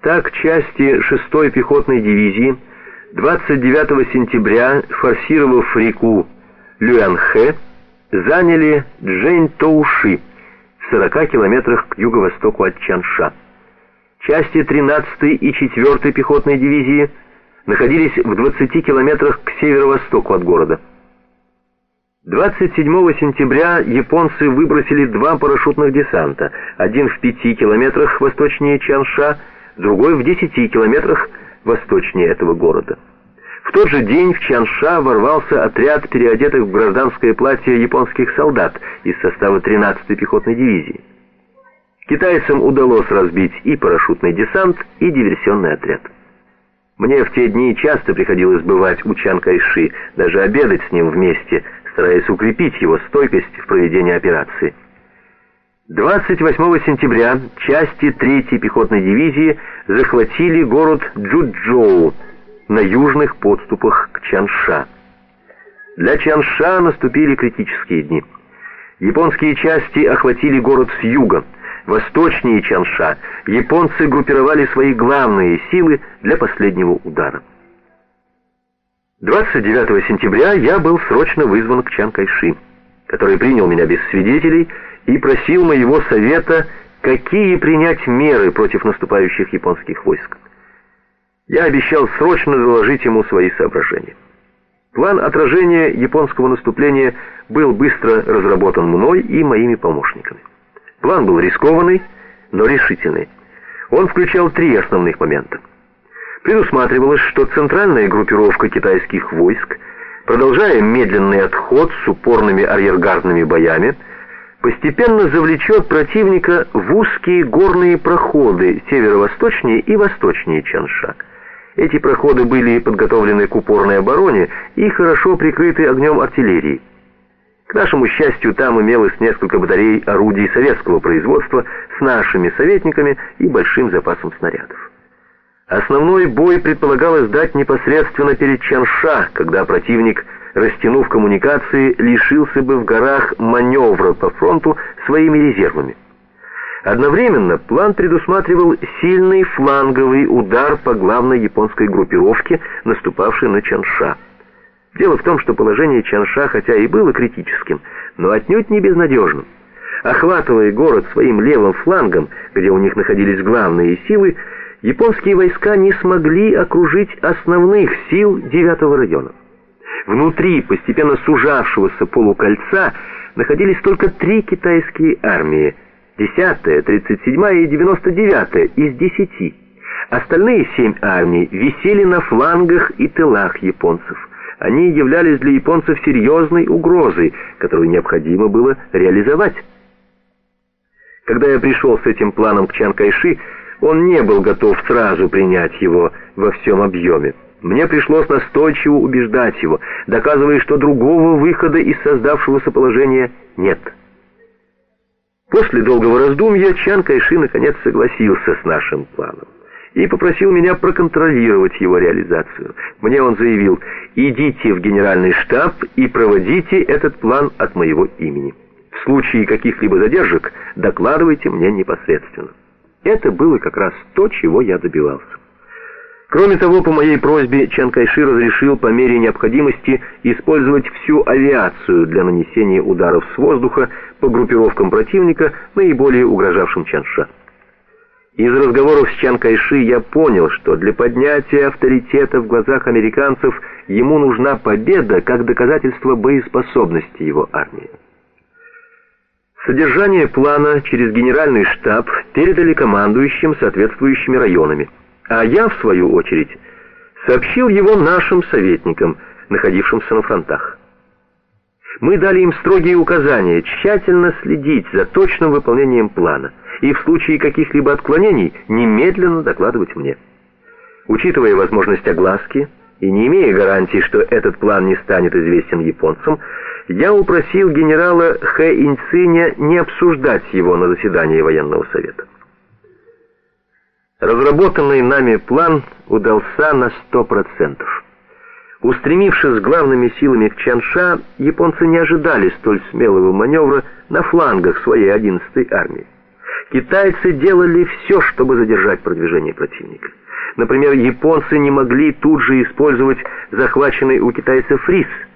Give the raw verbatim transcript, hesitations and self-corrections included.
Так, части шестой пехотной дивизии двадцать девятого сентября, форсировав реку Люанхэ, заняли Чжэньтоуши в сорока километрах к юго-востоку от Чанша. Части тринадцатой и четвёртой пехотной дивизии находились в двадцати километрах к северо-востоку от города. двадцать седьмого сентября японцы выбросили два парашютных десанта, один в пяти километрах восточнее Чанша, другой в десяти километрах восточнее этого города. В тот же день в Чанша ворвался отряд переодетых в гражданское платье японских солдат из состава тринадцатой пехотной дивизии. Китайцам удалось разбить и парашютный десант, и диверсионный отряд. Мне в те дни часто приходилось бывать у Чан Кайши, даже обедать с ним вместе, стараясь укрепить его стойкость в проведении операции. двадцать восьмого сентября части третьей пехотной дивизии захватили город Чжучжоу на южных подступах к Чанша. Для Чанша наступили критические дни. Японские части охватили город с юга. Восточнее Чанша японцы группировали свои главные силы для последнего удара. двадцать девятого сентября я был срочно вызван к Чан Кайши, который принял меня без свидетелей и просил моего совета, какие принять меры против наступающих японских войск. Я обещал срочно доложить ему свои соображения. План отражения японского наступления был быстро разработан мной и моими помощниками. План был рискованный, но решительный. Он включал три основных момента. Предусматривалось, что центральная группировка китайских войск, продолжая медленный отход с упорными арьергардными боями, постепенно завлечет противника в узкие горные проходы северо-восточнее и восточнее Чанша. Эти проходы были подготовлены к упорной обороне и хорошо прикрыты огнем артиллерии. К нашему счастью, там имелось несколько батарей орудий советского производства с нашими советниками и большим запасом снарядов. Основной бой предполагалось дать непосредственно перед Чанша, когда противник, растянув коммуникации, лишился бы в горах маневра по фронту своими резервами. Одновременно план предусматривал сильный фланговый удар по главной японской группировке, наступавшей на Чанша. Дело в том, что положение Чанша, хотя и было критическим, но отнюдь не безнадежным. Охватывая город своим левым флангом, где у них находились главные силы, японские войска не смогли окружить основных сил девятого района. Внутри постепенно сужавшегося полукольца находились только три китайские армии: десятая, тридцать седьмая и девяносто девятая из десяти. Остальные семь армий висели на флангах и тылах японцев. Они являлись для японцев серьезной угрозой, которую необходимо было реализовать. Когда я пришел с этим планом к Чан Кайши, он не был готов сразу принять его во всем объеме. Мне пришлось настойчиво убеждать его, доказывая, что другого выхода из создавшегося положения нет. После долгого раздумья Чан Кайши наконец согласился с нашим планом и попросил меня проконтролировать его реализацию. Мне он заявил: «Идите в генеральный штаб и проводите этот план от моего имени. В случае каких-либо задержек докладывайте мне непосредственно». Это было как раз то, чего я добивался. Кроме того, по моей просьбе Чан Кайши разрешил по мере необходимости использовать всю авиацию для нанесения ударов с воздуха по группировкам противника, наиболее угрожавшим Чанша. Из разговоров с Чан Кайши я понял, что для поднятия авторитета в глазах американцев ему нужна победа как доказательство боеспособности его армии. Содержание плана через генеральный штаб передали командующим соответствующими районами, а я, в свою очередь, сообщил его нашим советникам, находившимся на фронтах. Мы дали им строгие указания тщательно следить за точным выполнением плана и в случае каких-либо отклонений немедленно докладывать мне. Учитывая возможность огласки и не имея гарантии, что этот план не станет известен японцам, я упросил генерала Хэ Иньциня не обсуждать его на заседании военного совета. Разработанный нами план удался на сто процентов. Устремившись главными силами к Чанша, японцы не ожидали столь смелого маневра на флангах своей одиннадцатой армии. Китайцы делали все, чтобы задержать продвижение противника. Например, японцы не могли тут же использовать захваченный у китайцев рис –